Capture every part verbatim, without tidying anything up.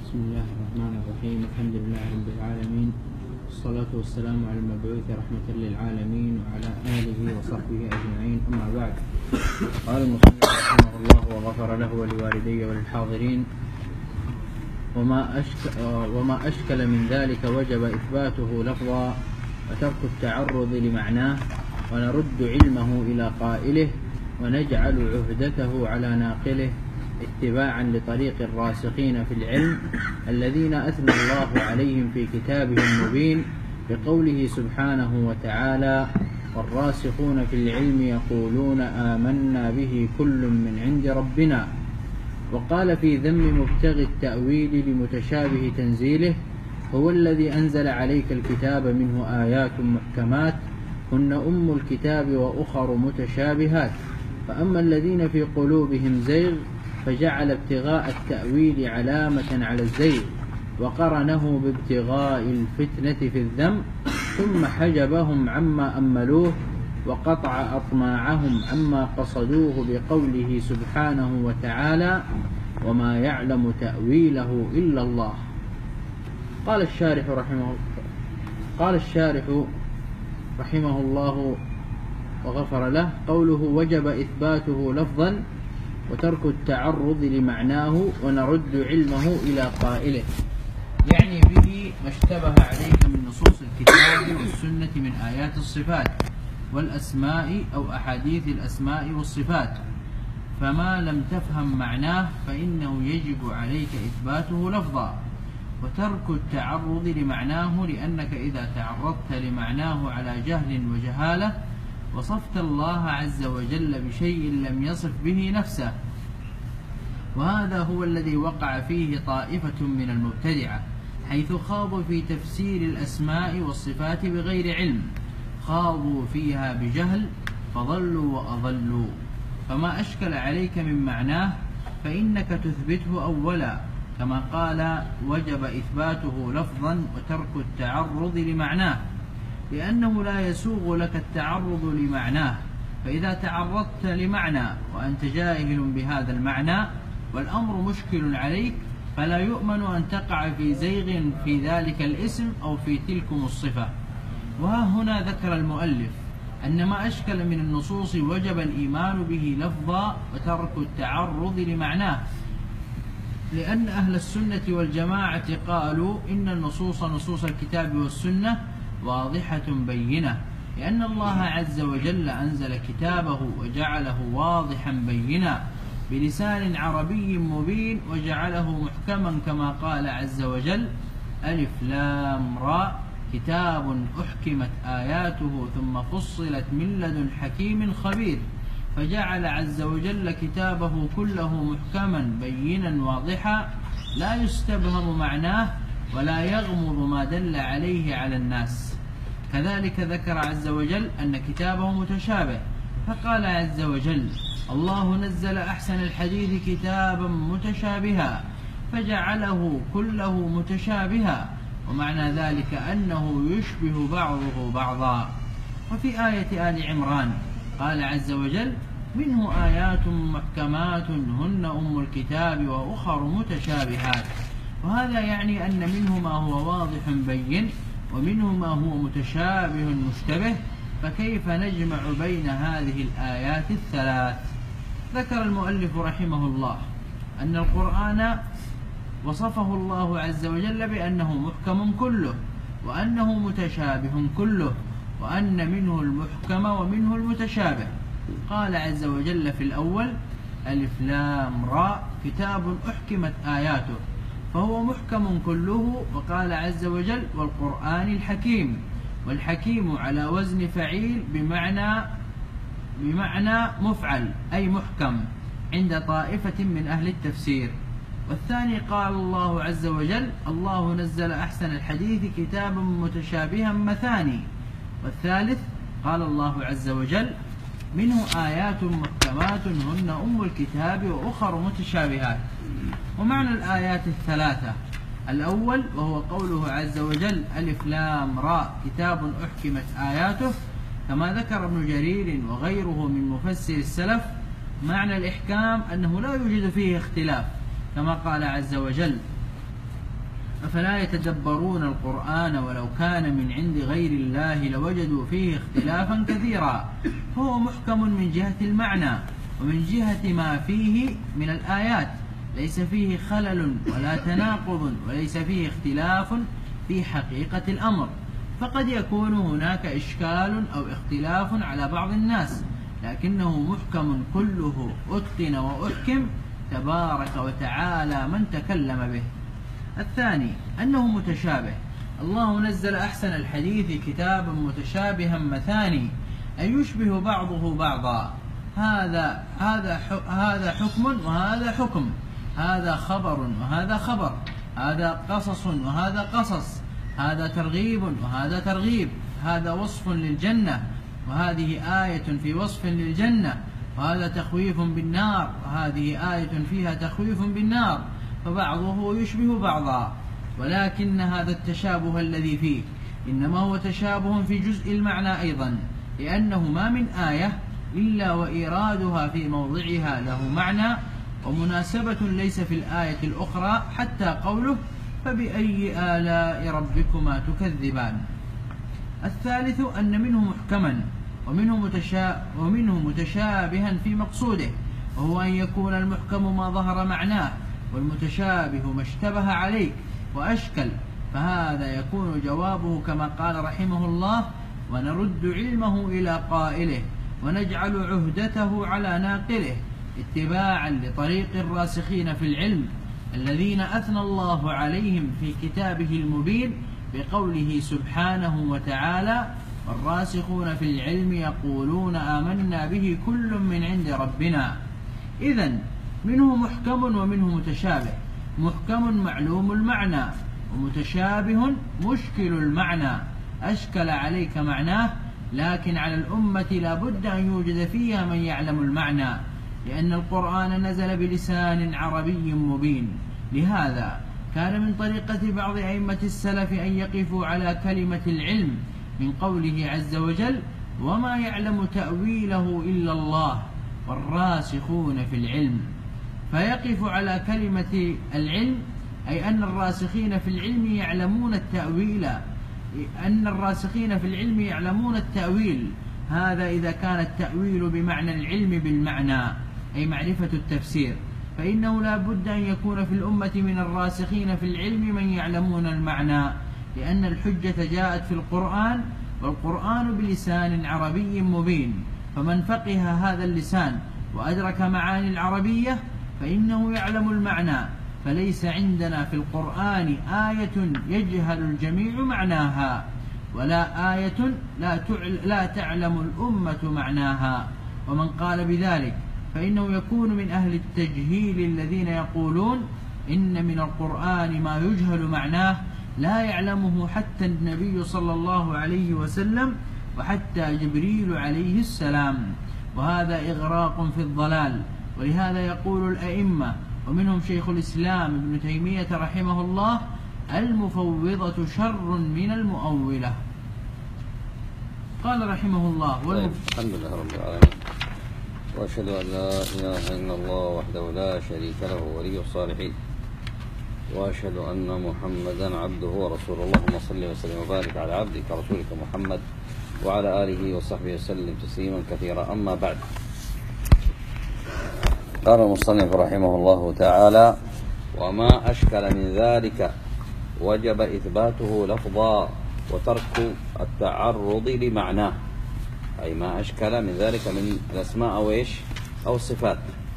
بسم الله الرحمن الرحيم. الحمد لله رب العالمين، والصلاة والسلام على المبعوث رحمة للعالمين وعلى آله وصحبه أجمعين، أما بعد. قال المصنف رحمه الله وغفر له ولوالديه وللحاضرين: وما أشكل, وما أشكل من ذلك وجب إثباته لفظا وترك التعرض لمعناه، ونرد علمه إلى قائله، ونجعل عهدته على ناقله، اتباعا لطريق الراسخين في العلم الذين أثنى الله عليهم في كتابه المبين بقوله سبحانه وتعالى: والراسخون في العلم يقولون آمنا به كل من عند ربنا. وقال في ذم مبتغي التأويل لمتشابه تنزيله: هو الذي أنزل عليك الكتاب منه آيات محكمات هن أم الكتاب وأخر متشابهات، فأما الذين في قلوبهم زيغ فجعل ابتغاء التأويل علامة على الزيغ، وقرنه بابتغاء الفتنة في الذم، ثم حجبهم عما أملوه وقطع أطماعهم عما قصدوه بقوله سبحانه وتعالى: وما يعلم تأويله إلا الله. قال الشارح رحمه قال الشارح رحمه الله وغفر له: قوله وجب إثباته لفظا وترك التعرض لمعناه ونرد علمه إلى قائله، يعني به ما اشتبه عليك من نصوص الكتاب والسنة من آيات الصفات والأسماء أو أحاديث الأسماء والصفات، فما لم تفهم معناه فإنه يجب عليك إثباته لفظا وترك التعرض لمعناه، لأنك إذا تعرضت لمعناه على جهل وجهالة وصفت الله عز وجل بشيء لم يصف به نفسه، وهذا هو الذي وقع فيه طائفة من المبتدعة، حيث خاضوا في تفسير الأسماء والصفات بغير علم، خاضوا فيها بجهل فضلوا وأضلوا. فما أشكل عليك من معناه فإنك تثبته أولا، كما قال: وجب إثباته لفظا وترك التعرض لمعناه، لأنه لا يسوغ لك التعرض لمعناه، فإذا تعرضت لمعنى وأنت جاهل بهذا المعنى والأمر مشكل عليك فلا يؤمن أن تقع في زيغ في ذلك الاسم أو في تلكم الصفة. وها هنا ذكر المؤلف أن ما أشكل من النصوص وجب الإيمان به لفظا وترك التعرض لمعناه، لأن أهل السنة والجماعة قالوا إن النصوص نصوص الكتاب والسنة واضحة بينة، لأن الله عز وجل أنزل كتابه وجعله واضحا بينا بلسان عربي مبين، وجعله محكما كما قال عز وجل: ألف لام را كتاب أحكمت آياته ثم فصلت من لدن حكيم خبير، فجعل عز وجل كتابه كله محكما بينا واضحا لا يستبهم معناه ولا يغمض ما دل عليه على الناس. كذلك ذكر عز وجل أن كتابه متشابه، فقال عز وجل: الله نزل أحسن الحديث كتابا متشابها فجعله كله متشابها، ومعنى ذلك أنه يشبه بعضه بعضا. وفي آية آل عمران قال عز وجل: منه آيات محكمات هن أم الكتاب وأخر متشابهات، وهذا يعني أن منه ما هو واضح بين ومنه ما هو متشابه مشتبه، فكيف نجمع بين هذه الآيات الثلاث؟ ذكر المؤلف رحمه الله أن القرآن وصفه الله عز وجل بأنه محكم كله، وأنه متشابه كله، وأن منه المحكم ومنه المتشابه. قال عز وجل في الأول: ألف لام را كتاب أحكمت آياته، فهو محكم كله. وقال عز وجل: والقرآن الحكيم، والحكيم على وزن فعيل بمعنى بمعنى مفعل أي محكم عند طائفة من أهل التفسير. والثاني قال الله عز وجل: الله نزل أحسن الحديث كتابا متشابها مثاني. والثالث قال الله عز وجل: منه آيات محكمات هن أم الكتاب وأخر متشابهات. ومعنى الآيات الثلاثة: الأول وهو قوله عز وجل: ألف لام را كتاب أحكمت آياته، كما ذكر ابن جرير وغيره من مفسر السلف، معنى الإحكام أنه لا يوجد فيه اختلاف، كما قال عز وجل: أفلا يتدبرون القرآن ولو كان من عند غير الله لوجدوا فيه اختلافا كثيرا. فهو محكم من جهة المعنى ومن جهة ما فيه من الآيات، ليس فيه خلل ولا تناقض وليس فيه اختلاف في حقيقة الأمر. فقد يكون هناك إشكال أو اختلاف على بعض الناس، لكنه محكم كله أتقن وأحكم تبارك وتعالى من تكلم به. الثاني أنه متشابه. الله نزل أحسن الحديث كتابا متشابها مثاني أي يشبه بعضه بعضا. هذا هذا هذا حكم وهذا حكم، هذا خبر وهذا خبر، هذا قصص وهذا قصص، هذا ترغيب وهذا ترغيب، هذا وصف للجنة وهذه آية في وصف للجنة، وهذا تخويف بالنار وهذه آية فيها تخويف بالنار، فبعضه يشبه بعضا. ولكن هذا التشابه الذي فيه إنما هو تشابه في جزء المعنى أيضا، لأنه ما من آية إلا وإيرادها في موضعها له معنى ومناسبة ليس في الآية الأخرى، حتى قوله فبأي آلاء ربكما تكذبان. الثالث أن منه محكما ومنه, متشا ومنه متشابها في مقصوده، وهو أن يكون المحكم ما ظهر معناه والمتشابه ما اشتبه عليه وأشكل. فهذا يكون جوابه كما قال رحمه الله: ونرد علمه إلى قائله ونجعل عهدته على ناقله، اتباعا لطريق الراسخين في العلم الذين أثنى الله عليهم في كتابه المبين بقوله سبحانه وتعالى: والراسخون في العلم يقولون آمنا به كل من عند ربنا. إذن منه محكم ومنه متشابه. محكم معلوم المعنى، ومتشابه مشكل المعنى أشكل عليك معناه، لكن على الأمة لا بد أن يوجد فيها من يعلم المعنى، لأن القرآن نزل بلسان عربي مبين. لهذا كان من طريقة بعض أئمة السلف أن يقفوا على كلمة العلم من قوله عز وجل: وما يعلم تأويله إلا الله والراسخون في العلم. فيقف على كلمة العلم أي أن الراسخين في العلم يعلمون التأويل، أن الراسخين في العلم يعلمون التأويل. هذا إذا كان التأويل بمعنى العلم بالمعنى أي معرفة التفسير، فإنه لا بد أن يكون في الأمة من الراسخين في العلم من يعلمون المعنى، لأن الحجة جاءت في القرآن، والقرآن بلسان عربي مبين. فمن فقه هذا اللسان وأدرك معاني العربية فإنه يعلم المعنى. فليس عندنا في القرآن آية يجهل الجميع معناها، ولا آية لا, لا تعلم الأمة معناها. ومن قال بذلك فإنه يكون من أهل التجهيل الذين يقولون إن من القرآن ما يجهل معناه لا يعلمه حتى النبي صلى الله عليه وسلم وحتى جبريل عليه السلام، وهذا إغراق في الضلال. ولهذا يقول الأئمة ومنهم شيخ الإسلام ابن تيمية رحمه الله: المفوضة شر من المؤولة. قال رحمه الله: طيب، الحمد لله رب العالمين، وأشهد أن لا إله إلا الله وحده لا شريك له ولي الصالحين، وأشهد أن محمدا عبده ورسوله. اللهم صل وسلم وبارك على عبدك ورسولك محمد وعلى آله وصحبه وسلم تسليما كثيرا. أما بعد، قال المصنف رحمه الله تعالى: وما أشكل من ذلك وجب إثباته لفظا وترك التعرض لمعناه. أي ما أشكل من ذلك من الأسماء أو إيش أو الصفات،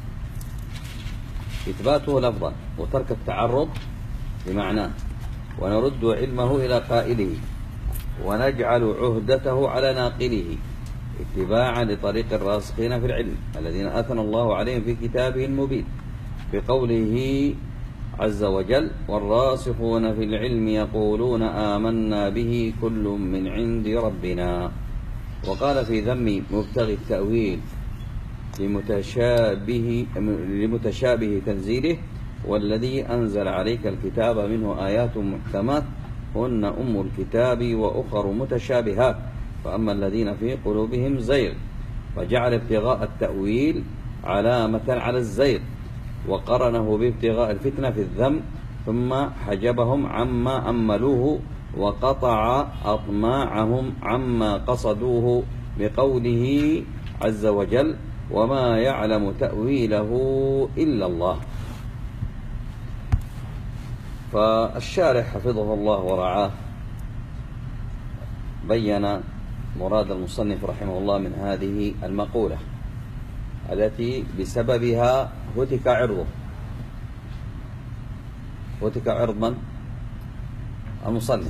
إثباته لفظا وترك التعرض لمعناه، ونرد علمه إلى قائله ونجعل عهدته على ناقله، اتباعا لطريق الراسخين في العلم الذين أثنى الله عليهم في كتابه المبين بقوله عز وجل: والراسخون في العلم يقولون آمنا به كل من عند ربنا. وقال في ذم مبتغي التأويل لمتشابه, لمتشابه تنزيله: والذي أنزل عليك الكتاب منه آيات محكمات هن أم الكتاب وأخر متشابهات، فأما الذين في قلوبهم زيغ، فجعل ابتغاء التأويل علامة على الزيغ، وقرنه بابتغاء الفتنة في الذم ثم حجبهم عما أملوه وقطع أطماعهم عما قصدوه بقوله عز وجل وما يعلم تأويله إلا الله. فالشارح حفظه الله ورعاه بين مراد المصنف رحمه الله من هذه المقولة التي بسببها هتك عرضه. هتك عرض من؟ المصنف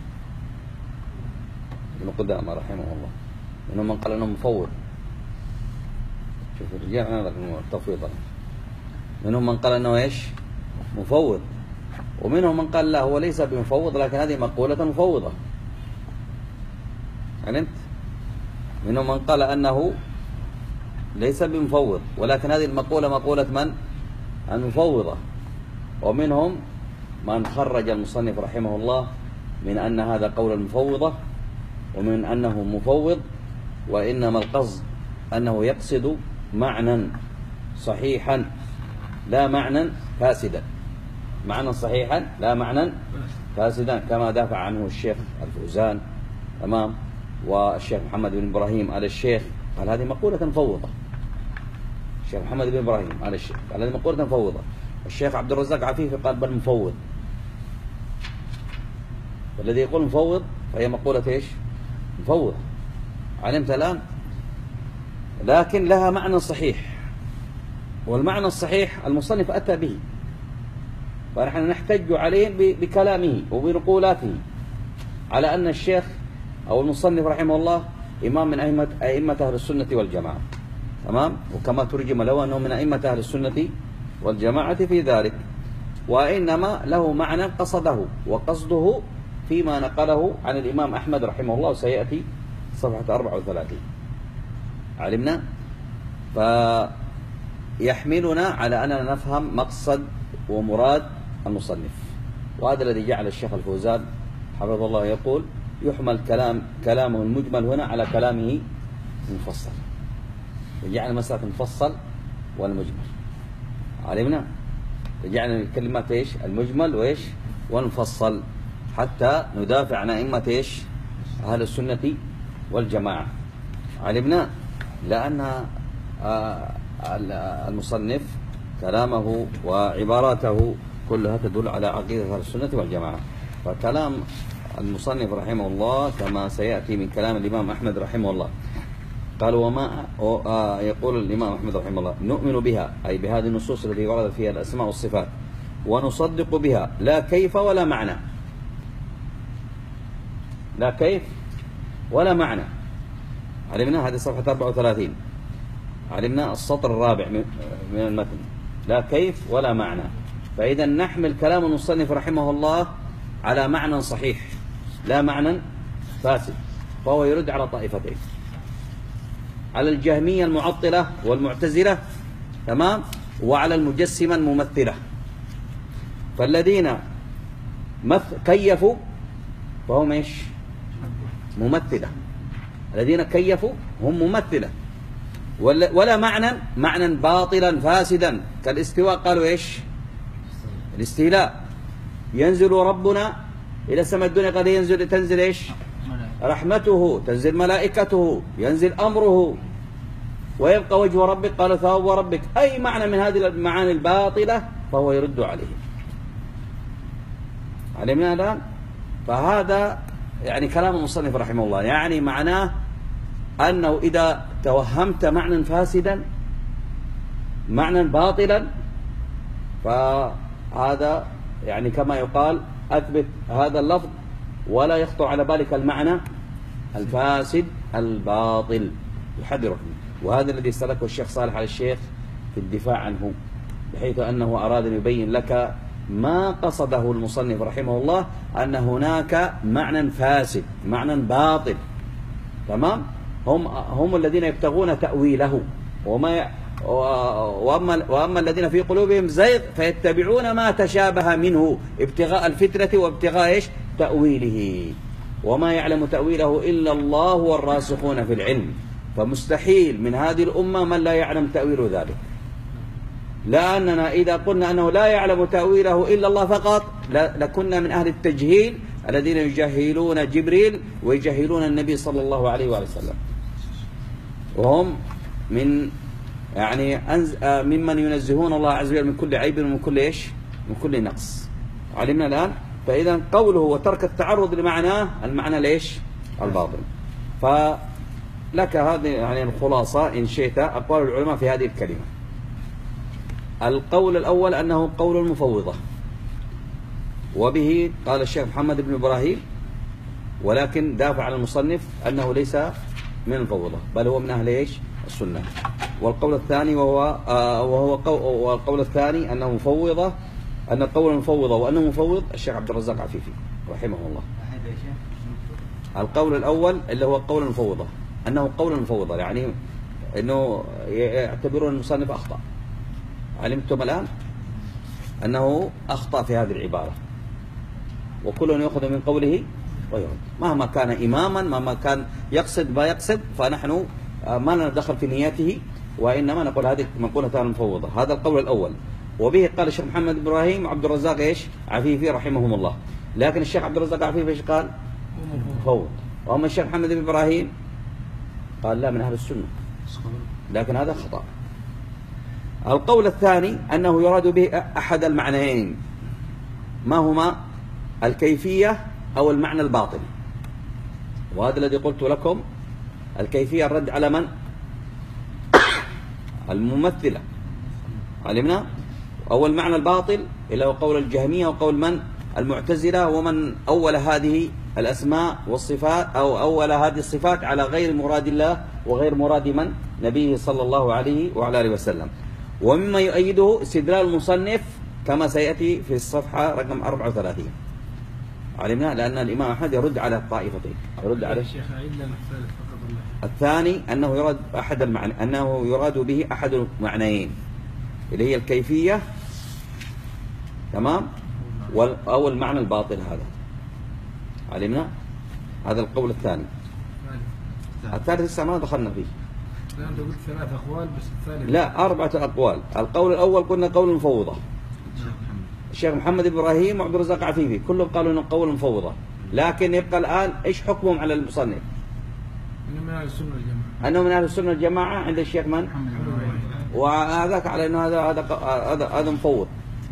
ابن قدامة رحمه الله. منهم من قال أنه مفوض. شوف الرجال أنا التفويض. منهم من قال أنه إيش؟ مفوض. ومنهم من قال لا هو ليس بمفوض لكن هذه مقولة مفوضة. علمت؟ منهم من قال أنه ليس بمفوض ولكن هذه المقولة مقولة من؟ المفوضة. ومنهم من خرج المصنف رحمه الله من أن هذا قول المفوضة ومن أنه مفوض وإنما القصد أنه يقصد معنى صحيحا لا معنى فاسدا. معنى صحيحا لا معنى فاسدا كما دافع عنه الشيخ الفوزان تمام والشيخ محمد بن إبراهيم على الشيخ قال هذه مقولة مفوضة. الشيخ محمد بن إبراهيم على الشيخ قال هذه مقولة مفوضة. الشيخ عبد الرزاق عفيفي قال بل مفوض. والذي يقول مفوض فهي مقولة ايش؟ مفوض. علمت الآن؟ لكن لها معنى صحيح والمعنى الصحيح المصنف أتى به فنحن نحتج عليه بكلامه وبنقولاته على أن الشيخ أو المصنف رحمه الله إمام من أئمة أئمة أهل السنة والجماعة تمام. وكما ترجم له أنه من أئمة أهل السنة والجماعة في ذلك وإنما له معنى قصده وقصده فيما نقله عن الإمام أحمد رحمه الله وسيأتي صفحة أربعة وثلاثين. علمنا؟ فيحملنا على أننا نفهم مقصد ومراد المصنف وهذا الذي جعل الشيخ الفوزان حفظه الله يقول يحمل كلام كلامه المجمل هنا على كلامه المفصل وجعل مسألة المفصل والمجمل. علمنا؟ جعلنا الكلمات ايش؟ المجمل وايش؟ والمفصل حتى ندافع عن أئمة ايش؟ أهل السنة والجماعة. علمنا؟ لأن المصنف كلامه وعباراته كلها تدل على عقيدة أهل السنة والجماعة. فكلام المصنف رحمه الله كما سيأتي من كلام الإمام أحمد رحمه الله قال وما يقول الإمام أحمد رحمه الله نؤمن بها أي بهذه النصوص التي ورد فيها الأسماء والصفات ونصدق بها لا كيف ولا معنى. لا كيف ولا معنى. علمنا هذه صفحة أربعة وثلاثين. علمنا السطر الرابع من المتن لا كيف ولا معنى. فإذا نحمل كلام المصنف رحمه الله على معنى صحيح لا معنى فاسد فهو يرد على طائفتين على الجهمية المعطلة والمعتزلة تمام وعلى المجسمة الممثلة. فالذين كيفوا فهم ايش؟ ممثلة. الذين كيفوا هم ممثلة ولا معنى معنى باطلا فاسدا كالاستواء قالوا ايش؟ الاستيلاء. ينزل ربنا إلى السماء الدنيا قال ينزل تنزل ايش؟ رحمته تنزل ملائكته ينزل أمره ويبقى وجه ربك قال ثواب ربك. أي معنى من هذه المعاني الباطلة فهو يرد عليه. علمنا الآن؟ فهذا يعني كلام المصنف رحمه الله يعني معناه أنه إذا توهمت معنى فاسدا معنى باطلا فهذا يعني كما يقال أثبت هذا اللفظ ولا يخطر على بالك المعنى الفاسد الباطل يحذرك. وهذا الذي سلكه الشيخ صالح على الشيخ في الدفاع عنه بحيث أنه أراد أن يبين لك ما قصده المصنف رحمه الله أن هناك معنى فاسد معنى باطل تمام. هم هم الذين يبتغون تأويله وما وأما, وأما الذين في قلوبهم زيغ فيتبعون ما تشابه منه ابتغاء الفتنة وابتغاء إيش؟ تأويله وما يعلم تأويله إلا الله والراسخون في العلم. فمستحيل من هذه الأمة من لا يعلم تأويل ذلك. لأننا إذا قلنا أنه لا يعلم تأويله إلا الله فقط لكنا من أهل التجهيل الذين يجهلون جبريل ويجهلون النبي صلى الله عليه وآله وسلم، وهم من يعني أنز... ممن ينزهون الله عز وجل من كل عيب ومن كل إيش؟ من كل نقص. علمنا الآن. فإذا قوله وترك التعرض لمعناه المعنى ليش؟ الباطل. فلك هذه يعني الخلاصة إن شئت أقوال العلماء في هذه الكلمة. القول الأول أنه قول المفوضة، وبه قال الشيخ محمد بن إبراهيم، ولكن دافع عن المصنف أنه ليس من المفوضة بل هو من أهل إيش؟ السنة. والقول الثاني وهو آه وهو قول والقول الثاني أنه مفوضة، أن القول المفوضة وأنه مفوض الشيخ عبد الرزاق عفيفي رحمه الله. القول الأول اللي هو قول المفوضة أنه قول المفوضة، يعني أنه يعتبرون المصنف أخطأ. علمتم الآن أنه أخطأ في هذه العبارة، وكل يأخذ من قوله ويرد مهما كان إماما، مهما كان يقصد ما يقصد، فنحن ما لنا دخل في نيته، وإنما نقول هذه مقولة المفوضة. هذا القول الأول. وبه قال الشيخ محمد بن إبراهيم وعبد الرزاق إيش؟ عفيفي رحمهم الله. لكن الشيخ عبد الرزاق عفيفي إيش قال؟ مفوض. وأما الشيخ محمد بن إبراهيم قال لا، من أهل السنة، لكن هذا خطأ. القول الثاني أنه يراد به أحد المعنيين، ما هما؟ الكيفية أو المعنى الباطن. وهذا الذي قلت لكم، الكيفية الرد على من؟ الممثلة. علمنا. أو المعنى الباطل اللي هو قول الجهمية وقول من؟ المعتزلة، ومن أول هذه الأسماء والصفات أو أول هذه الصفات على غير مراد الله وغير مراد من؟ نبيه صلى الله عليه وعلى آله وسلم. ومما يؤيده استدلال المصنف كما سيأتي في الصفحة رقم أربعة وثلاثين. علمنا. لأن الإمام أحمد يرد على الطائفتين، يرد على الثاني أنه يراد أحد المعنى، أنه يراد به أحد المعنيين اللي هي الكيفية، تمام، أو المعنى الباطل. هذا علمنا. هذا القول الثاني. الثالث لسه ما دخلنا فيه. لا أنت قلت ثلاث أقوال بس الثالث لا، أربعة أقوال. القول الأول قلنا قول المفوضة، الشيخ محمد إبراهيم وعبد الرزاق عفيفي كلهم قالوا إنه قول المفوضة، لكن يبقى الآن إيش حكمهم على المصنف؟ إنه من أهل السنة والجماعة. أنه من أهل السنة والجماعة عند الشيخ من؟ وهذاك على أنه هذا هذا هذا هذا مفوض،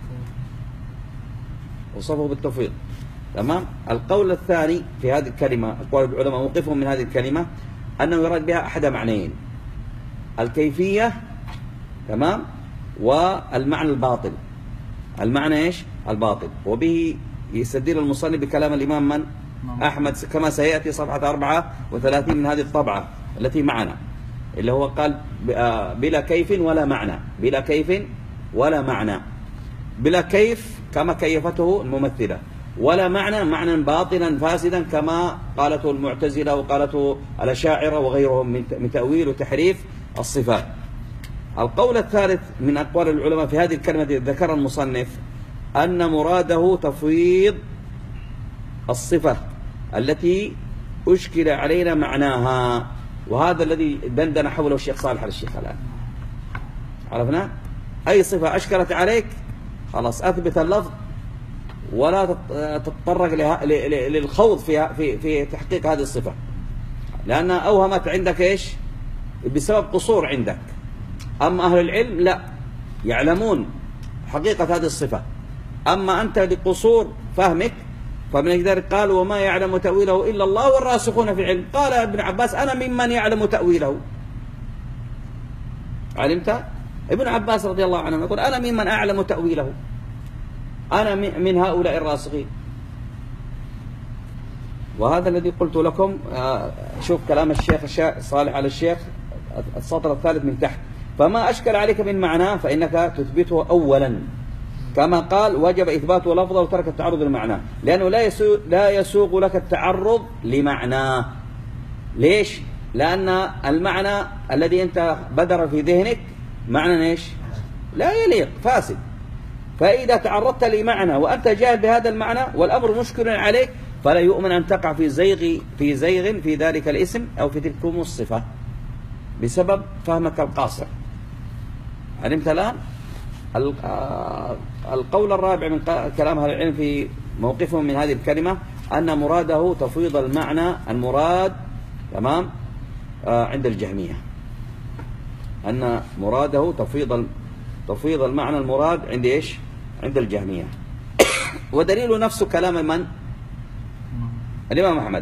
وصفه بالتفويض. تمام. القول الثاني في هذه الكلمة، أقوال العلماء موقفهم من هذه الكلمة أنه يراد بها أحد معنيين، الكيفية، تمام، والمعنى الباطل. المعنى إيش؟ الباطل. وبه يستدل المصنف بكلام الإمام من؟ أحمد كما سيأتي صفحة أربعة وثلاثين من هذه الطبعة التي معنا، اللي هو قال بلا كيف ولا معنى، بلا كيف ولا معنى. بلا كيف كما كيفته الممثلة، ولا معنى معنى باطلا فاسدا كما قالته المعتزلة وقالته الأشاعرة وغيرهم من تأويل وتحريف الصفات. القول الثالث من أقوال العلماء في هذه الكلمة التي ذكر المصنف أن مراده تفويض الصفة التي أشكل علينا معناها، وهذا الذي دندن حوله الشيخ صالح على الشيخ الآن. عرفنا؟ أي صفة أشكلت عليك خلاص أثبت اللفظ، ولا تتطرق للخوض في في في تحقيق هذه الصفة، لأنها أوهمت عندك إيش؟ بسبب قصور عندك. أما أهل العلم لا، يعلمون حقيقة هذه الصفة، أما أنت لقصور فهمك. فمن ذلك قال وما يعلم تأويله إلا الله والراسخون في العلم. قال ابن عباس أنا ممن يعلم تأويله. علمت؟ ابن عباس رضي الله عنه يقول أنا ممن أعلم تأويله، أنا من هؤلاء الراسخين. وهذا الذي قلت لكم. شوف كلام الشيخ صالح على الشيخ السطر الثالث من تحت، فما أشكل عليك من معناه فإنك تثبته أولا، كما قال وجب إثباته لفظه وترك التعرض لمعناه، لأنه لا يسوغ, لا يسوغ لك التعرض لمعناه. ليش؟ لأن المعنى الذي أنت بدر في ذهنك معنى إيش؟ لا يليق، فاسد. فإذا تعرضت لمعنى وأنت جاهل بهذا المعنى والأمر مشكل عليك، فلا يؤمن أن تقع في زيغ في زيغ في ذلك الاسم أو في تلك الصفة بسبب فهمك القاصر. علمت الآن؟ القول الرابع من كلام أهل العلم في موقفهم من هذه الكلمة أن مراده تفويض المعنى المراد تمام عند الجهمية، أن مراده تفويض تفويض المعنى المراد عند إيش؟ عند الجهمية. ودليل نفس كلام من؟ الإمام أحمد.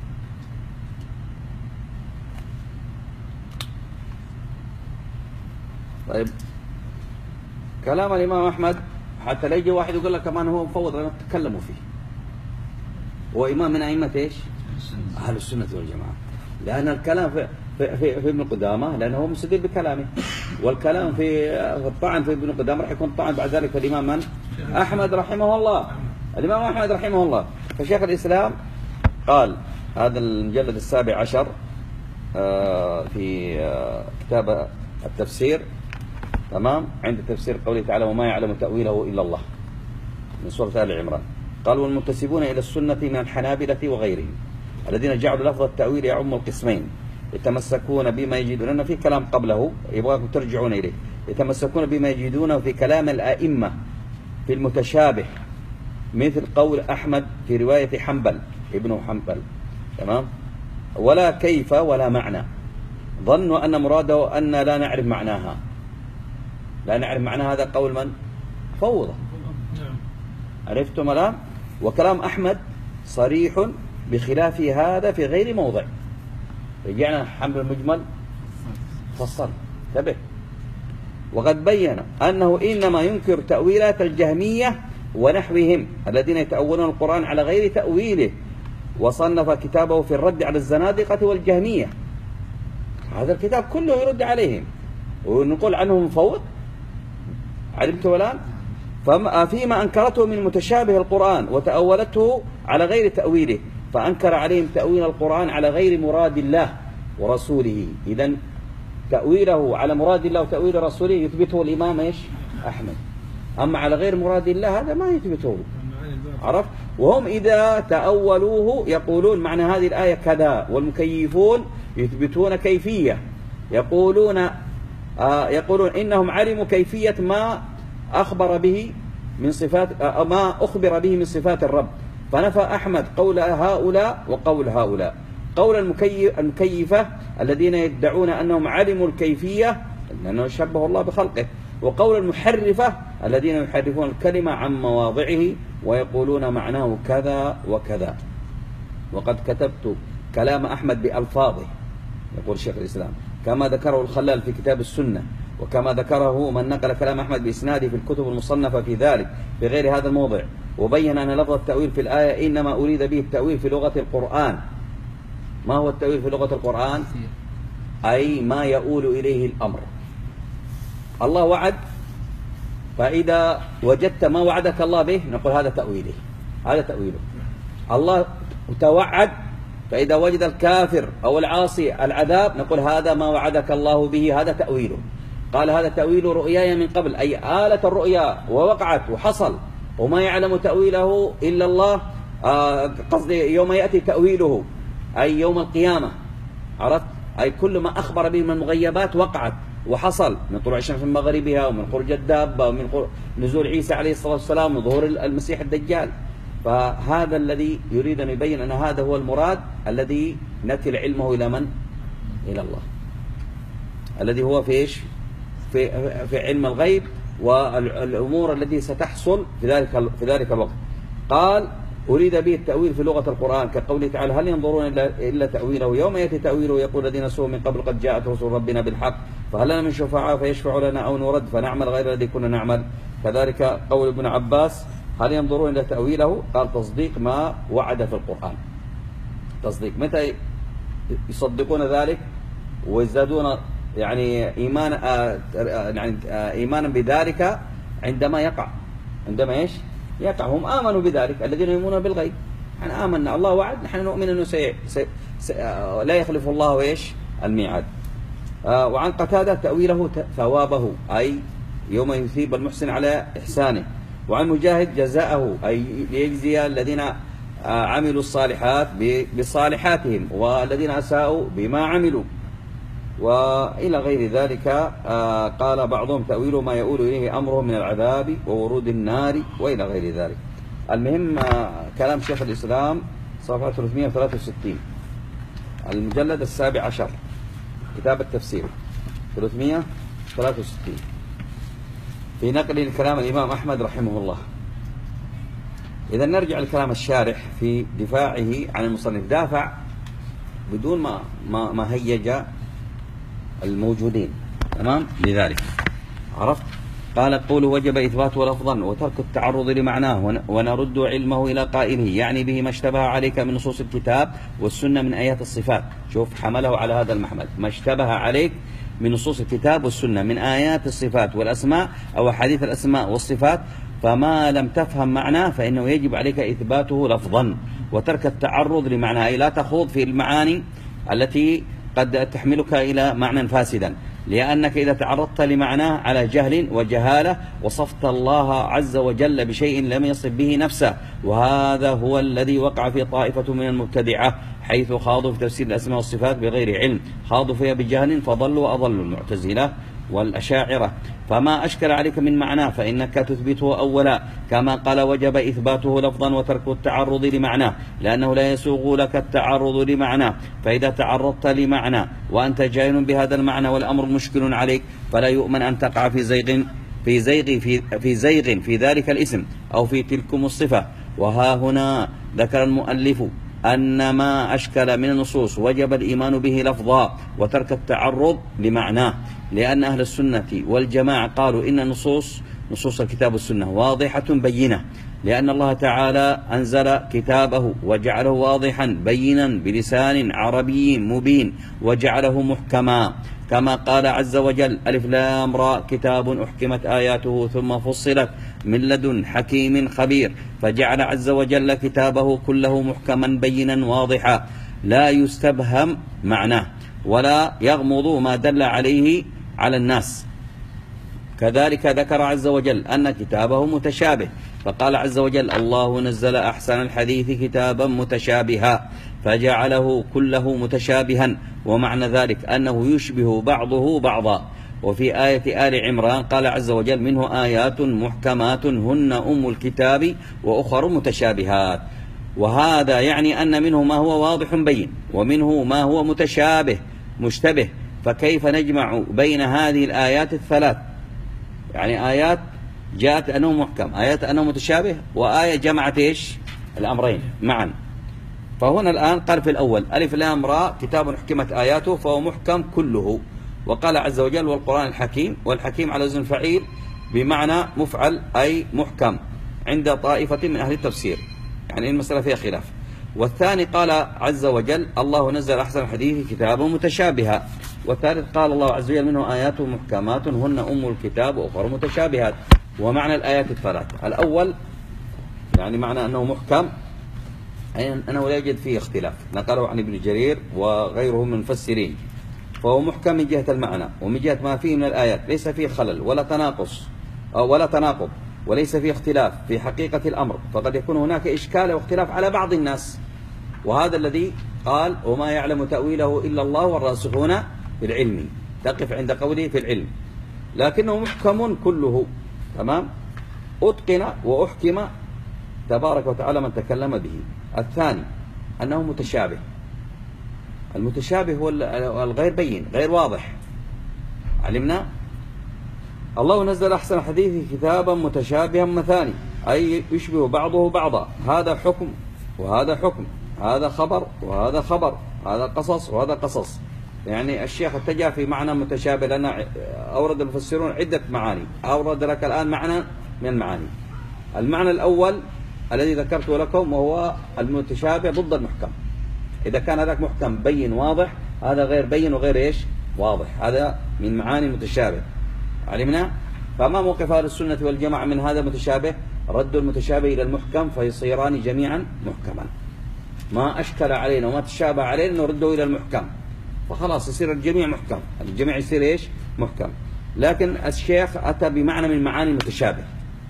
طيب كلام الإمام أحمد حتى لا يجي واحد يقول لك كمان هو مفوض لما تكلموا فيه. هو إمام من أئمة إيش؟ أهل السنة والجماعة. لأن الكلام في في, في, في ابن قدامة لأنه هو مستدل بكلامه، والكلام في الطعن في ابن قدامة راح يكون طعن بعد ذلك الإمام من؟ أحمد رحمه الله. الإمام أحمد رحمه الله. فشيخ الإسلام قال هذا المجلد السابع عشر في كتاب التفسير تمام عند تفسير قوله تعالى وما يعلم تأويله إلا الله من سورة آل عمران. قال والمنتسبون إلى السنة من الحنابلة وغيرهم الذين جعلوا لفظ التأويل يعم القسمين يتمسكون بما يجدون، لأن في كلام قبله يبغاكم ترجعون إليه، يتمسكون بما يجدونه في كلام الآئمة في المتشابه مثل قول أحمد في رواية حنبل ابن حنبل تمام ولا كيف ولا معنى، ظنوا أن مراده أن لا نعرف معناها، لا نعرف معنى هذا قول من؟ فوضى. عرفتم الآن؟ وكلام أحمد صريح بخلاف هذا في غير موضع. رجعنا حمل المجمل فصل انتبه. وقد بين أنه إنما ينكر تأويلات الجهمية ونحوهم الذين يتأولون القرآن على غير تأويله، وصنف كتابه في الرد على الزنادقة والجهمية. هذا الكتاب كله يرد عليهم ونقول عنهم مفوض. علمت الآن؟ فيما أنكرته من متشابه القرآن وتأولته على غير تأويله، فأنكر عليهم تأويل القرآن على غير مراد الله ورسوله. إذن تأويله على مراد الله وتأويل رسوله يثبته الإمام إيش؟ أحمد. أما على غير مراد الله هذا ما يثبته. عرفت؟ وهم إذا تأولوه يقولون معنى هذه الآية كذا، والمكيفون يثبتون كيفية، يقولون آه يقولون إنهم علموا كيفية ما أخبر به من صفات آه ما أخبر به من صفات الرب، فنفى أحمد قول هؤلاء وقول هؤلاء. قول المكيف المكيفة الذين يدعون أنهم علموا الكيفية لأنه شبه الله بخلقه، وقول المحرفة الذين يحرفون الكلمة عن مواضعه ويقولون معناه كذا وكذا. وقد كتبت كلام أحمد بألفاظه يقول شيخ الإسلام كما ذكره الخلال في كتاب السنة، وكما ذكره من نقل كلام أحمد بإسناده في الكتب المصنفة في ذلك في غير هذا الموضع، وبين أن لفظ التأويل في الآية إنما أريد به التأويل في لغة القرآن. ما هو التأويل في لغة القرآن؟ أي ما يؤول إليه الأمر. الله وعد، فإذا وجدت ما وعدك الله به نقول هذا تأويله، هذا تأويله. الله توعد، فإذا وجد الكافر أو العاصي العذاب نقول هذا ما وعدك الله به، هذا تأويله. قال هذا تأويل رؤياي من قبل، أي آلة الرؤيا ووقعت وحصل، وما يعلم تأويله إلا الله. آه قصدي يوم يأتي تأويله أي يوم القيامة. عرفت؟ أي كل ما أخبر به من المغيبات وقعت وحصل، من طلوع الشمس من مغربها ومن خروج الدابة ومن نزول عيسى عليه الصلاة والسلام وظهور المسيح الدجال. فهذا الذي يريد أن يبين أن هذا هو المراد الذي نكل علمه إلى من؟ إلى الله، الذي هو في إيش؟ في, في علم الغيب والأمور التي ستحصل في ذلك في ذلك الوقت. قال أريد به التأويل في لغة القرآن كقوله تعالى هل ينظرون إلا تأويله يوم يأتي تأويله يقول الذين سووا من قبل قد جاءت رسل ربنا بالحق فهل لنا من شفعاء فيشفعوا لنا أو نرد فنعمل غير الذي كنا نعمل. كذلك قول ابن عباس هل ينظرون إلى تأويله؟ قال تصديق ما وعد في القرآن. تصديق متى يصدقون ذلك ويزدادون يعني إيمان آه يعني آه إيمانا بذلك عندما يقع، عندما إيش يقع. هم آمنوا بذلك الذين يؤمنون بالغيب. نحن آمنا الله وعد، نحن نؤمن أنه سي... سي... سي... آه لا يخلف الله إيش الميعاد. آه وعن قتادة تأويله ثوابه أي يوم يثيب المحسن على إحسانه. وعن مجاهد جزاءه أي ليجزي الذين آه عملوا الصالحات بصالحاتهم والذين أساءوا بما عملوا. وإلى غير ذلك. آه قال بعضهم تأويل ما يؤول إليه أمره من العذاب وورود النار وإلى غير ذلك. المهم آه كلام شيخ الإسلام صفحة ثلاثمائة وثلاثة وستين المجلد السابع عشر كتاب التفسير ثلاثمائة وثلاثة وستين في نقل لكلام الإمام أحمد رحمه الله. إذا نرجع لكلام الشارح في دفاعه عن المصنف، دافع بدون ما ما, ما هيج الموجودين، تمام؟ لذلك عرفت؟ قال قوله وجب إثباته لفظا وترك التعرض لمعناه ونرد علمه إلى قائله، يعني به ما اشتبه عليك من نصوص الكتاب والسنة من آيات الصفات. شوف حمله على هذا المحمل، ما اشتبه عليك من نصوص الكتاب والسنة من آيات الصفات والأسماء أو حديث الأسماء والصفات، فما لم تفهم معناه فإنه يجب عليك إثباته لفظا وترك التعرض لمعناه، أي لا تخوض في المعاني التي قد تحملك إلى معنى فاسدا، لأنك إذا تعرضت لمعناه على جهل وجهالة وصفت الله عز وجل بشيء لم يصف به نفسه، وهذا هو الذي وقع في طائفة من المبتدعة حيث خاضوا في تفسير الأسماء والصفات بغير علم، خاضوا فيها بجهل فضلوا وأضلوا، المعتزلة والأشاعرة. فما أشكل عليك من معناه فإنك تثبته أولا، كما قال وجب إثباته لفظا وترك التعرض لمعناه، لأنه لا يسوغ لك التعرض لمعناه، فإذا تعرضت لمعنى وأنت جاهل بهذا المعنى والأمر مشكل عليك فلا يؤمن أن تقع في زيغ في زيغ في, في زيغ في ذلك الاسم أو في تلكم الصفة. وها هنا ذكر المؤلف أن ما أشكل من النصوص وجب الإيمان به لفظا وترك التعرض لمعناه، لأن أهل السنة والجماعة قالوا إن النصوص نصوص الكتاب والسنة واضحة بينة، لأن الله تعالى أنزل كتابه وجعله واضحا بينا بلسان عربي مبين وجعله محكما، كما قال عز وجل ألف لام را كتاب أحكمت آياته ثم فصلت من لدن حكيم خبير، فجعل عز وجل كتابه كله محكما بينا واضحا لا يستبهم معناه ولا يغمض ما دل عليه على الناس. كذلك ذكر عز وجل أن كتابه متشابه، فقال عز وجل الله نزل أحسن الحديث كتابا متشابها فجعله كله متشابها، ومعنى ذلك أنه يشبه بعضه بعضا. وفي آية آل عمران قال عز وجل منه آيات محكمات هن أم الكتاب وأخر متشابهات، وهذا يعني أن منه ما هو واضح بين ومنه ما هو متشابه مشتبه، فكيف نجمع بين هذه الآيات الثلاث؟ يعني آيات جاءت أنه محكم، آيات أنه متشابه، وآية جمعت إيش الأمرين معا. فهنا الآن قال في الأول ألف لام را كتاب حكمت آياته فهو محكم كله، وقال عز وجل والقرآن الحكيم، والحكيم على وزن فعيل بمعنى مفعل أي محكم عند طائفة من أهل التفسير، يعني المسألة فيها خلاف. والثاني قال عز وجل الله نزل أحسن الحديث كتابا متشابها، والثالث قال الله عز وجل منه آيات محكمات هن أم الكتاب وأخر متشابهات. ومعنى الآيات الثلاث الأول يعني معنى أنه محكم أي أنه لا يوجد فيه اختلاف، نقله عن ابن جرير وغيره من المفسرين، فهو محكم من جهة المعنى ومن جهة ما فيه من الآيات ليس فيه خلل ولا تناقص أو ولا تناقض وليس فيه اختلاف في حقيقة الأمر، فقد يكون هناك إشكال واختلاف على بعض الناس، وهذا الذي قال وما يعلم تأويله إلا الله والراسخون في العلم، تقف عند قوله في العلم، لكنه محكم كله، تمام؟ أتقن وأحكم تبارك وتعالى من تكلم به. الثاني أنه متشابه، المتشابه هو الغير بين غير واضح. علمنا الله نزل أحسن الحديث كتابا متشابها مثاني أي يشبه بعضه بعضا، هذا حكم وهذا حكم، هذا خبر وهذا خبر، هذا قصص وهذا قصص. يعني الشيخ اتجه في معنى متشابه لأن أورد المفسرون عدة معاني، أورد لك الآن معنى من المعاني. المعنى الأول الذي ذكرته لكم وهو المتشابه ضد المحكم، إذا كان هذاك محكم بين واضح هذا غير بين وغير إيش واضح، هذا من معاني المتشابه. علمنا؟ فما موقف أهل السنة والجماعة من هذا المتشابه؟ ردوا المتشابه إلى المحكم فيصيران جميعا محكما، ما أشكل علينا وما تشابه علينا نرده إلى المحكم، فخلاص يصير الجميع محكم، الجميع يصير إيش محكم. لكن الشيخ أتى بمعنى من معاني المتشابه،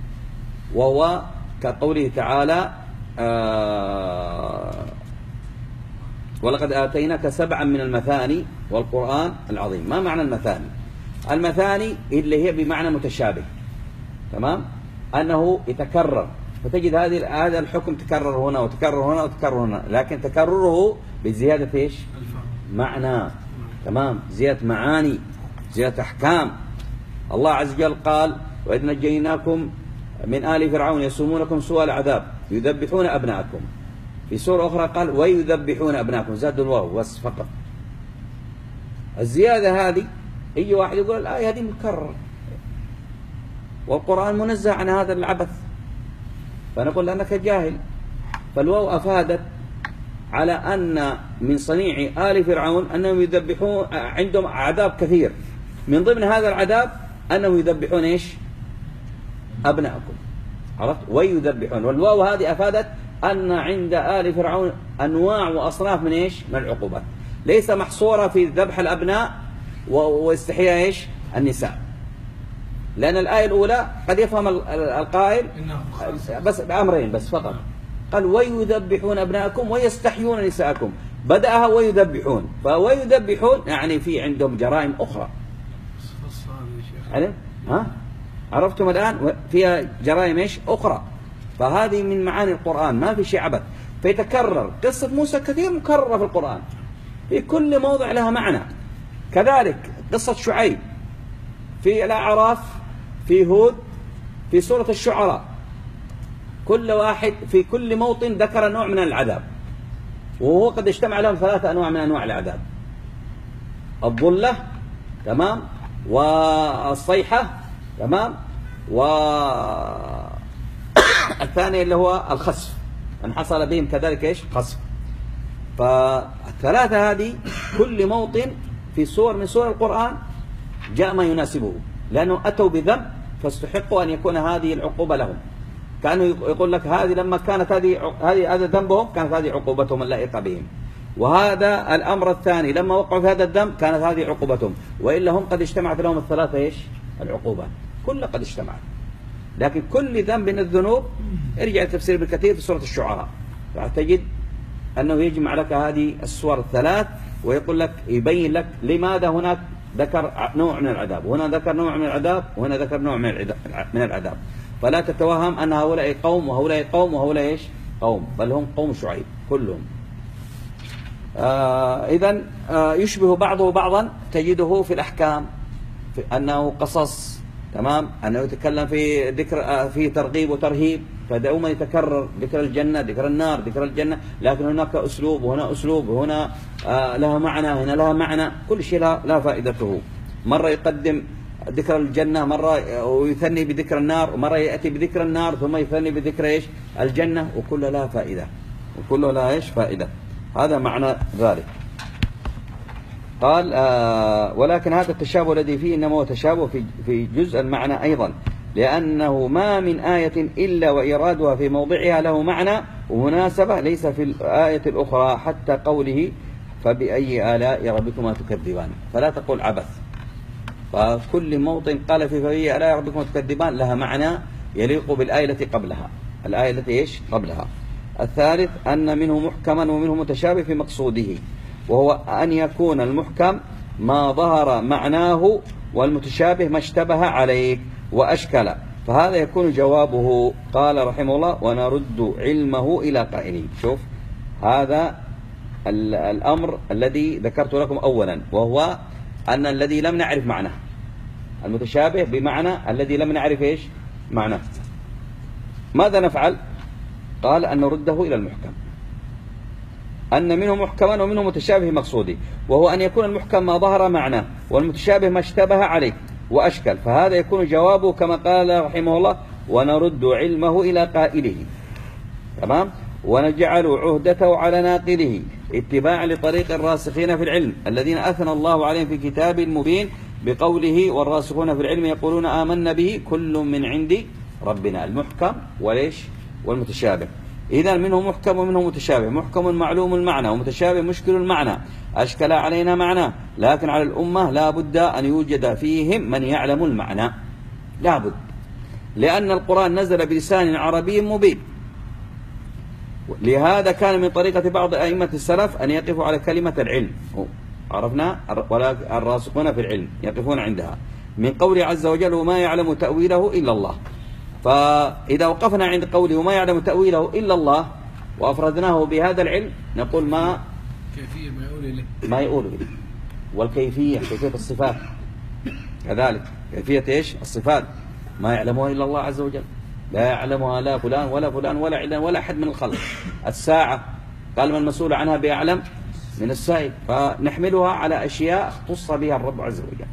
وهو كقوله تعالى آه ولقد آتيناك سبعا من المثاني والقرآن العظيم. ما معنى المثاني؟ المثاني اللي هي بمعنى متشابه، تمام؟ أنه يتكرر، فتجد هذه هذا الحكم تكرر هنا وتكرر هنا وتكرر هنا، لكن تكرره بزيادة ايش؟ معنى، تمام؟ زيادة معاني، زيادة أحكام. الله عز وجل قال: وإذ نجيناكم من آل فرعون يسومونكم سوء العذاب يذبحون أبناءكم. في سورة أخرى قال: ويذبحون أبناءكم، زاد الواو بس فقط. الزيادة هذه يجي واحد يقول الآية هذه مكررة والقرآن منزه عن هذا العبث، فنقول لأنك جاهل. فالواو أفادت على أن من صنيع آل فرعون أنهم يذبحون، عندهم عذاب كثير، من ضمن هذا العذاب أنهم يذبحون إيش؟ أبناءكم. عرفت؟ ويذبحون، والواو هذه أفادت أن عند آل فرعون أنواع وأصناف من إيش؟ من العقوبات، ليس محصورة في ذبح الأبناء واستحياء إيش؟ النساء. لأن الآية الأولى قد يفهم القائل بس بأمرين بس فقط، قال: ويذبحون أبناءكم ويستحيون نساءكم، بدأها ويذبحون، فويذبحون يعني في عندهم جرائم أخرى. يعني ها؟ عرفتم الآن؟ فيها جرائم إيش؟ أخرى. فهذه من معاني القرآن، ما في شيء عبث. فيتكرر قصة موسى كثير مكررة في القرآن، في كل موضع لها معنى. كذلك قصة شعيب في الأعراف، في هود، في سورة الشعراء، كل واحد في كل موطن ذكر نوع من العذاب، وهو قد اجتمع لهم ثلاثة أنواع من أنواع العذاب: الظلة، تمام، والصيحة، تمام، والثاني اللي هو الخسف، أن حصل بهم كذلك إيش؟ خسف. فالثلاثة هذه كل موطن في سور من سور القرآن جاء ما يناسبه، لأنه أتوا بذنب فاستحقوا أن يكون هذه العقوبة لهم. كانوا يقول لك هذه لما كانت هذه هذه هذا ذنبهم كانت هذه عقوبتهم اللائقة بهم، وهذا الأمر الثاني لما وقعوا في هذا الذنب كانت هذه عقوبتهم، وإلا هم قد اجتمعت لهم الثلاثة إيش؟ العقوبات كلها قد اجتمعت. لكن كل ذنب من الذنوب ارجع تفسير ابن كثير في سورة الشعراء، تجد أنه يجمع لك هذه السور الثلاث ويقول لك، يبين لك لماذا هناك ذكر نوع من العذاب، وهنا ذكر نوع من العذاب، وهنا ذكر نوع من العذاب. فلا تتوهم أن هؤلاء قوم وهؤلاء قوم وهؤلاء إيش؟ قوم، بل هم قوم شعيب كلهم. آه إذن آه يشبه بعضه بعضا، تجده في الأحكام، في أنه قصص، تمام، أنه يتكلم في ذكر آه في ترغيب وترهيب، فدائما يتكرر ذكر الجنة، ذكر النار، ذكر الجنة، لكن هناك أسلوب وهنا أسلوب، وهنا آه لها معنى، هنا لها معنى، كل شيء لها, لها فائدته. مرة يقدم ذكر الجنة، مرة ويثني بذكر النار، ومرة يأتي بذكر النار ثم يثني بذكر إيش؟ الجنة، وكلها لها فائدة، وكلها لها إيش؟ فائدة. هذا معنى ذلك. قال: آه ولكن هذا التشابه الذي فيه إنما هو تشابه في في جزء المعنى أيضا، لأنه ما من آية إلا وإرادها في موضعها له معنى ومناسبة ليس في الآية الأخرى، حتى قوله: فبأي آلاء ربكما تكذبان. فلا تقول عبث، فكل موطن قال في فبأي آلاء ربكما تكذبان لها معنى يليق بالآية التي قبلها، الآية التي إيش؟ قبلها. الثالث أن منه محكما ومنه متشابه في مقصوده، وهو أن يكون المحكم ما ظهر معناه والمتشابه ما اشتبه عليك وأشكل، فهذا يكون جوابه. قال رحمه الله: ونرد علمه إلى قائله. شوف هذا الأمر الذي ذكرت لكم أولا، وهو أن الذي لم نعرف معناه، المتشابه بمعنى الذي لم نعرف إيش؟ معناه، ماذا نفعل؟ قال: أن نرده إلى المحكم، أن منه محكما ومنه متشابه مقصودي، وهو أن يكون المحكم ما ظهر معناه والمتشابه ما اشتبه عليه وأشكل، فهذا يكون جوابه كما قال رحمه الله: ونرد علمه إلى قائله، تمام، ونجعل عهدته على ناقله اتباعا لطريق الراسخين في العلم الذين أثنى الله عليهم في كتاب مبين بقوله: والراسخون في العلم يقولون آمنا به كل من عند ربنا. المحكم وليش؟ والمتشابه. إذا منه محكم ومنه متشابه، محكم معلوم المعنى ومتشابه مشكل المعنى، أشكل علينا معناه، لكن على الأمة لا بد أن يوجد فيهم من يعلم المعنى، لا بد، لأن القرآن نزل بلسان عربي مبين، لهذا كان من طريقة بعض أئمة السلف أن يقفوا على كلمة العلم، عرفنا، ولا الراسخون في العلم يقفون عندها، من قوله عز وجل وما يعلم تأويله إلا الله. فإذا وقفنا عند قوله وما يعلم تأويله إلا الله وأفردناه بهذا العلم نقول ما كيفية ما يقول إليه ما يقول إليه. والكيفية كيفية الصفات كذلك، كيفية إيش الصفات ما يعلمها إلا الله عز وجل، لا يعلمها لا فلان ولا فلان ولا علان ولا أحد من الخلق. الساعة قال ما المسؤول عنها بأعلم من السائل، فنحملها على أشياء اختص بها الرب عز وجل.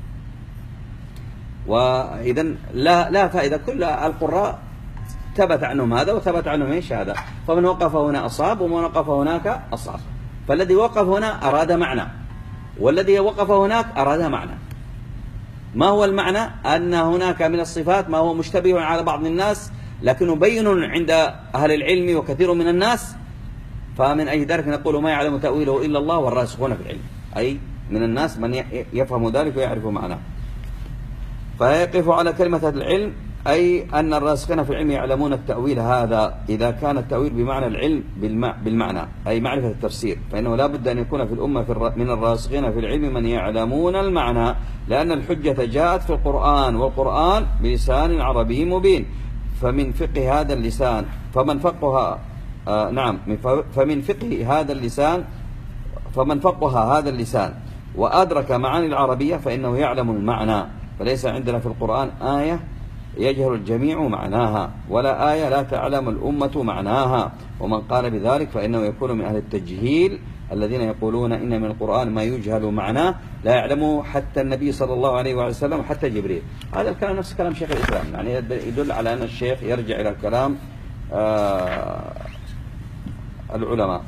وإذا لا لا فائدة، كل القراء ثبت عنهم هذا وثبت عنهم ايش هذا، فمن وقف هنا أصاب ومن وقف هناك أصاب. فالذي وقف هنا أراد معنى، والذي وقف هناك أراد معنى. ما هو المعنى؟ أن هناك من الصفات ما هو مشتبه على بعض الناس لكنه بين عند أهل العلم وكثير من الناس، فمن أجل ذلك نقول ما يعلم تأويله إلا الله والراسخون في العلم، أي من الناس من يفهم ذلك ويعرف معناه. فيقف على كلمة العلم أي أن الراسخين في العلم يعلمون التأويل هذا، إذا كان التأويل بمعنى العلم بالمعنى أي معرفة التفسير، فإنه لا بد أن يكون في الأمة في من الراسخين في العلم من يعلمون المعنى، لأن الحجة جاءت في القرآن، والقرآن بلسان عربي مبين، فمن فقه هذا اللسان فمن فقه آه نعم فمن فقه هذا اللسان فمن فقه هذا اللسان وأدرك معاني العربية فإنه يعلم المعنى. فليس عندنا في القرآن آية يجهل الجميع معناها، ولا آية لا تعلم الأمة معناها، ومن قال بذلك فإنه يكون من أهل التجهيل الذين يقولون إن من القرآن ما يجهل معناه لا يعلمه حتى النبي صلى الله عليه وسلم حتى جبريل. هذا الكلام نفس كلام شيخ الإسلام، يعني يدل على أن الشيخ يرجع إلى كلام آه العلماء.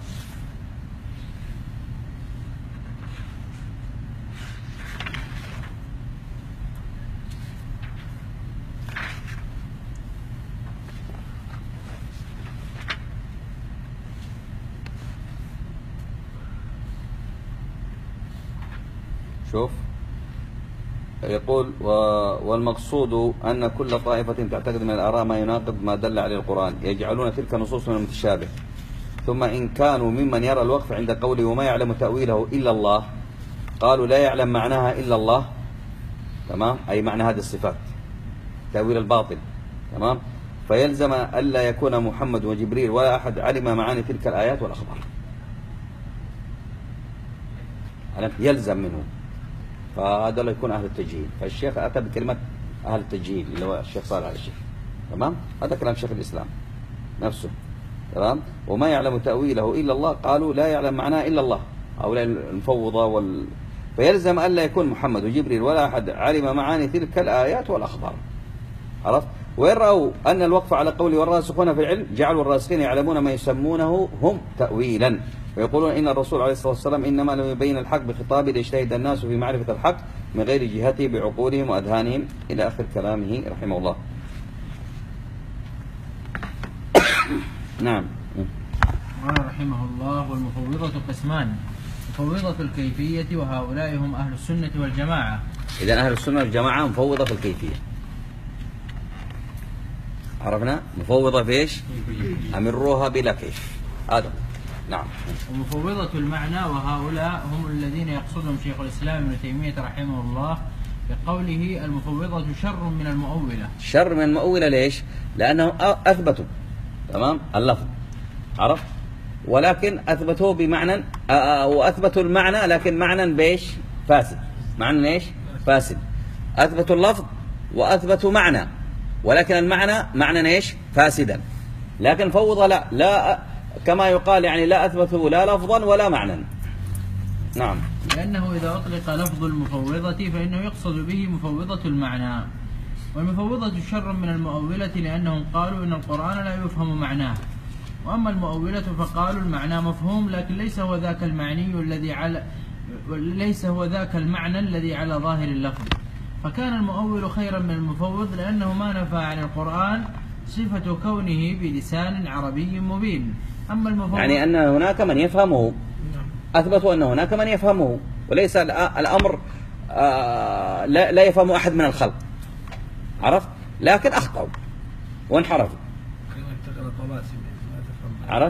شوف يقول والمقصود أن كل طائفة تعتقد من الآراء ما يناقض ما دل عليه القرآن، يجعلون تلك النصوص من المتشابه. ثم إن كانوا ممن يرى الوقف عند قوله وما يعلم تأويله إلا الله، قالوا لا يعلم معناها إلا الله، تمام، أي معنى هذه الصفات تأويل الباطل، تمام، فيلزم ألا يكون محمد وجبريل ولا أحد علم معاني تلك الآيات والأخبار، يلزم منه، فهذا لا يكون أهل التجهيل. فالشيخ أتى بكلمة أهل التجهيل اللي هو الشيخ صالح على الشيخ، تمام، هذا كلام شيخ الإسلام نفسه، تمام. وما يعلم تأويله إلا الله، قالوا لا يعلم معناه إلا الله، أو المفوضة وال... فيلزم ألا يكون محمد وجبريل ولا أحد علم معاني تلك الآيات والأخبار، عرفت. وإن رأوا أن الوقف على قوله والراسخون في العلم جعلوا الراسخين يعلمون ما يسمونه هم تأويلا، ويقولون إن الرسول عليه الصلاة والسلام إنما لم يبين الحق بخطابه ليجتهد الناس في معرفة الحق من غير جهته بعقولهم وأذهانهم، إلى آخر كلامه رحمه الله. نعم. قال رحمه الله والمفوضة قسمان، مفوضة الكيفية وهؤلاء هم أهل السنة والجماعة. إذن أهل السنة والجماعة مفوضة في الكيفية، عرفنا مفوضة في إيش؟ أمروها بلا كيف، هذا نعم. ومفوضة المعنى وهؤلاء هم الذين يقصدهم شيخ الإسلام ابن تيمية رحمه الله بقوله المفوضة شر من المؤولة. شر من المؤولة ليش؟ لأنهم أثبتوا، تمام، اللفظ، عرفت، ولكن أثبتوه بمعنى وأثبتوا المعنى لكن معنى بيش فاسد، معنى إيش؟ فاسد. أثبتوا اللفظ وأثبتوا معنى، ولكن المعنى معنى إيش؟ فاسدا. لكن فوض لا لا كما يقال يعني لا أثبتوا لا لفظا ولا معنى. نعم. لأنه إذا أطلق لفظ المفوضة فإنه يقصد به مفوضة المعنى، والمفوضة شر من المؤولة لأنهم قالوا إن القرآن لا يفهم معناه، وأما المؤولة فقالوا المعنى مفهوم لكن ليس هو ذاك المعني الذي على ليس هو ذاك المعنى الذي على ظاهر اللفظ، فكان المؤول خيرا من المفوض لأنه ما نفى عن القرآن صفة كونه بلسان عربي مبين. أما المفوض يعني أن هناك من يفهمه، أثبتوا أن هناك من يفهمه، وليس الأمر آه لا, لا يفهم أحد من الخلق، عرفت، لكن أخطأوا وانحرفوا، عرفت.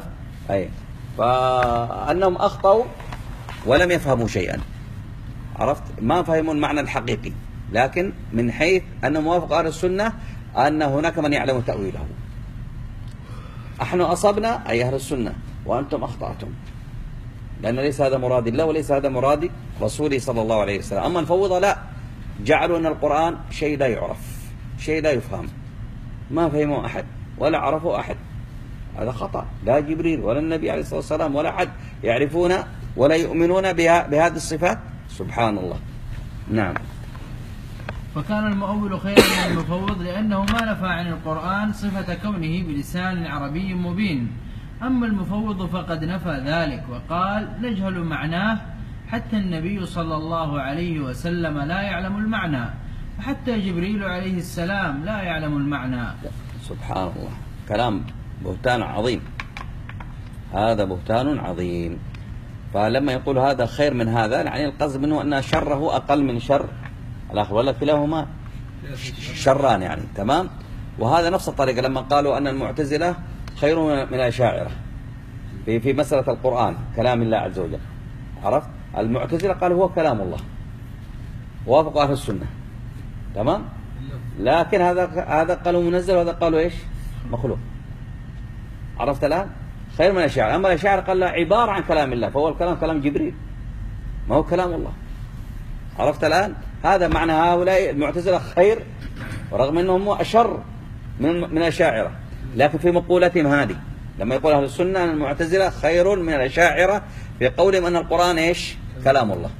أي فأنهم أخطأوا ولم يفهموا شيئا، عرفت؟ ما فهموا المعنى الحقيقي، لكن من حيث أن موافق أهل السنة أن هناك من يعلم تأويله. نحن أصبنا أي أهل السنة وأنتم أخطأتم، لأن ليس هذا مراد الله وليس هذا مراد رسوله صلى الله عليه وسلم. أما الفوضى لا، جعلوا أن القرآن شيء لا يعرف، شيء لا يفهم، ما فهموا أحد ولا عرفوا أحد. هذا خطأ، لا جبريل ولا النبي عليه الصلاة والسلام ولا أحد يعرفون ولا يؤمنون بها بهذه الصفات، سبحان الله. نعم. فكان المؤول خيرا من المفوض لأنه ما نفى عن القرآن صفة كونه بلسان عربي مبين. أما المفوض فقد نفى ذلك وقال نجهل معناه، حتى النبي صلى الله عليه وسلم لا يعلم المعنى، وحتى جبريل عليه السلام لا يعلم المعنى. سبحان الله، كلام بهتان عظيم، هذا بهتان عظيم. فلما يقول هذا خير من هذا، يعني القصد منه أن شره أقل من شر الآخر، ولا كلاهما شران يعني، تمام. وهذا نفس الطريقة لما قالوا أن المعتزلة خير من الأشاعرة في في مسألة القرآن كلام الله عز وجل، عرفت؟ المعتزلة قالوا هو كلام الله، وافقوا أهل السنة، تمام. لكن هذا هذا قالوا منزل وهذا قالوا ايش؟ مخلوق، عرفت الآن؟ خير من الأشاعرة. أما الأشاعرة قال لا، عبارة عن كلام الله، فهو الكلام كلام جبريل، ما هو كلام الله، عرفت الآن؟ هذا معنى هؤلاء المعتزلة خير، ورغم أنهم أشر من من الأشاعرة، لكن في مقولتهم هذه لما يقول أهل السنة أن المعتزلة خير من الأشاعرة في قولهم أن القرآن إيش؟ كلام الله.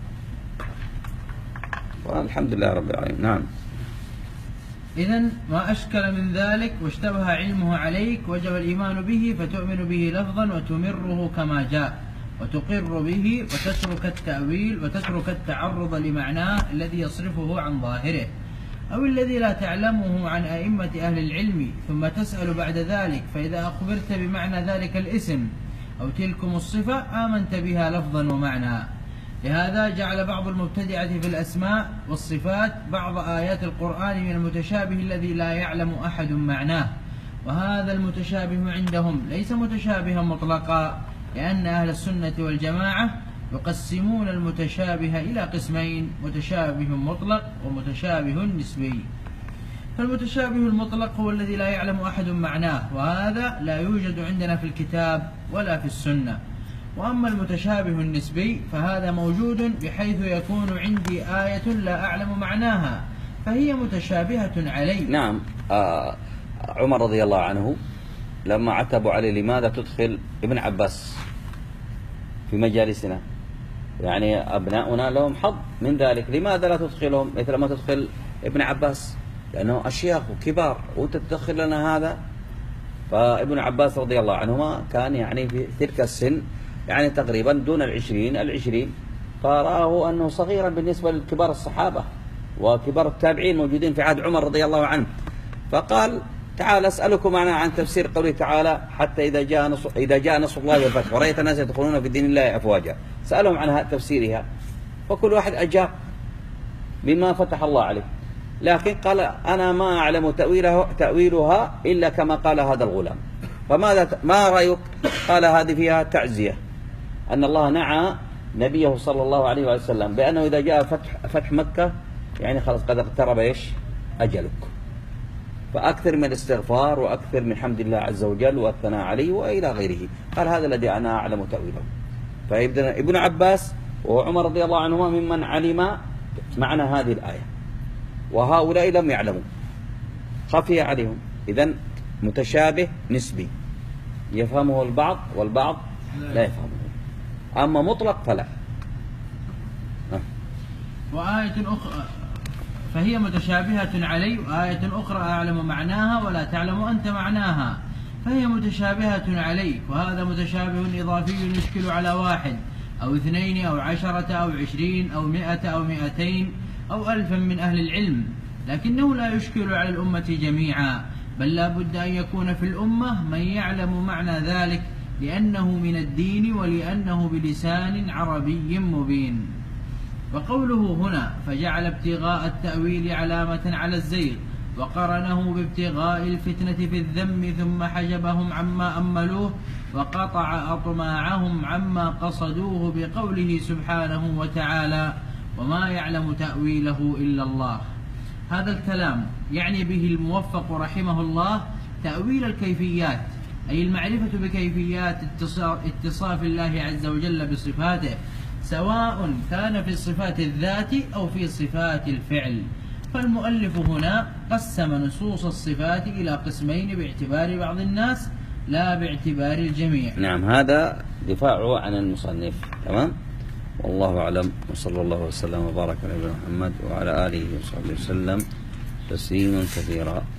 والحمد لله رب العالمين. نعم. إذن ما أشكل من ذلك واشتبه علمه عليك وجب الإيمان به، فتؤمن به لفظا وتمره كما جاء، وتقر به وتترك التأويل وتترك التعرض لمعناه الذي يصرفه عن ظاهره أو الذي لا تعلمه عن أئمة أهل العلم، ثم تسأل بعد ذلك، فإذا أخبرت بمعنى ذلك الاسم أو تلكم الصفة آمنت بها لفظا ومعنى. لهذا جعل بعض المبتدعة في الأسماء والصفات بعض آيات القرآن من المتشابه الذي لا يعلم أحد معناه، وهذا المتشابه عندهم ليس متشابها مطلقا، لأن أهل السنة والجماعة يقسمون المتشابه إلى قسمين: متشابه مطلق ومتشابه نسبي. فالمتشابه المطلق هو الذي لا يعلم أحد معناه، وهذا لا يوجد عندنا في الكتاب ولا في السنة. وأما المتشابه النسبي فهذا موجود، بحيث يكون عندي آية لا أعلم معناها فهي متشابهة علي. نعم. آه عمر رضي الله عنه لما عتبوا عليه لماذا تدخل ابن عباس في مجالسنا، يعني أبناؤنا لهم حظ من ذلك، لماذا لا تدخلهم مثل ما تدخل ابن عباس، لأنه أشياخ وكبار وتدخل لنا هذا. فابن عباس رضي الله عنهما كان يعني في تلك السن، يعني تقريبا دون العشرين العشرين، فرآه أنه صغيرا بالنسبة لكبار الصحابة وكبار التابعين موجودين في عهد عمر رضي الله عنه. فقال تعال أسألكم أنا عن تفسير قوله تعالى حتى إذا جاء نصر, إذا جاء نصر الله والفتح ورأيت الناس يدخلون في دين الله أفواجا، سألهم عن تفسيرها، فكل واحد أجاب بما فتح الله عليه، لكن قال أنا ما أعلم تأويله تأويلها إلا كما قال هذا الغلام. فماذا ما رأيك؟ قال هذه فيها تعزية، أن الله نعى نبيه صلى الله عليه وسلم بأنه إذا جاء فتح, فتح مكة يعني خلاص قد اقترب إيش أجلك، فأكثر من الاستغفار وأكثر من حمد الله عز وجل والثناء عليه وإلى غيره. قال هذا الذي أنا أعلم تأويله. فابن عباس وعمر رضي الله عنهما ممن علم معنى هذه الآية، وهؤلاء لم يعلموا، خفي عليهم. إذن متشابه نسبي يفهمه البعض والبعض لا يفهمه، أما مطلق فلا. وآية أخرى فهي متشابهة علي، وآية أخرى أعلم معناها ولا تعلم أنت معناها فهي متشابهة عليك. وهذا متشابه إضافي يشكل على واحد أو اثنين أو عشرة أو عشرين أو مئة أو مئتين أو ألفا من أهل العلم، لكنه لا يشكل على الأمة جميعا، بل لا بد أن يكون في الأمة من يعلم معنى ذلك، لأنه من الدين ولأنه بلسان عربي مبين. وقوله هنا فجعل ابتغاء التأويل علامة على الزيغ، وقرنه بابتغاء الفتنة في الذم ثم حجبهم عما أملوه، وقطع أطماعهم عما قصدوه بقوله سبحانه وتعالى: وما يعلم تأويله إلا الله. هذا الكلام يعني به الموفق رحمه الله تأويل الكيفيات، أي المعرفة بكيفيات اتصاف الله عز وجل بصفاته، سواء كان في صفات الذات أو في صفات الفعل. فالمؤلف هنا قسم نصوص الصفات إلى قسمين باعتبار بعض الناس لا باعتبار الجميع. نعم، هذا دفاعه عن المصنف. تمام. والله أعلم، وصلى الله وسلم وبارك على نبينا محمد وعلى آله وصحبه وسلم تسليما كثيرا.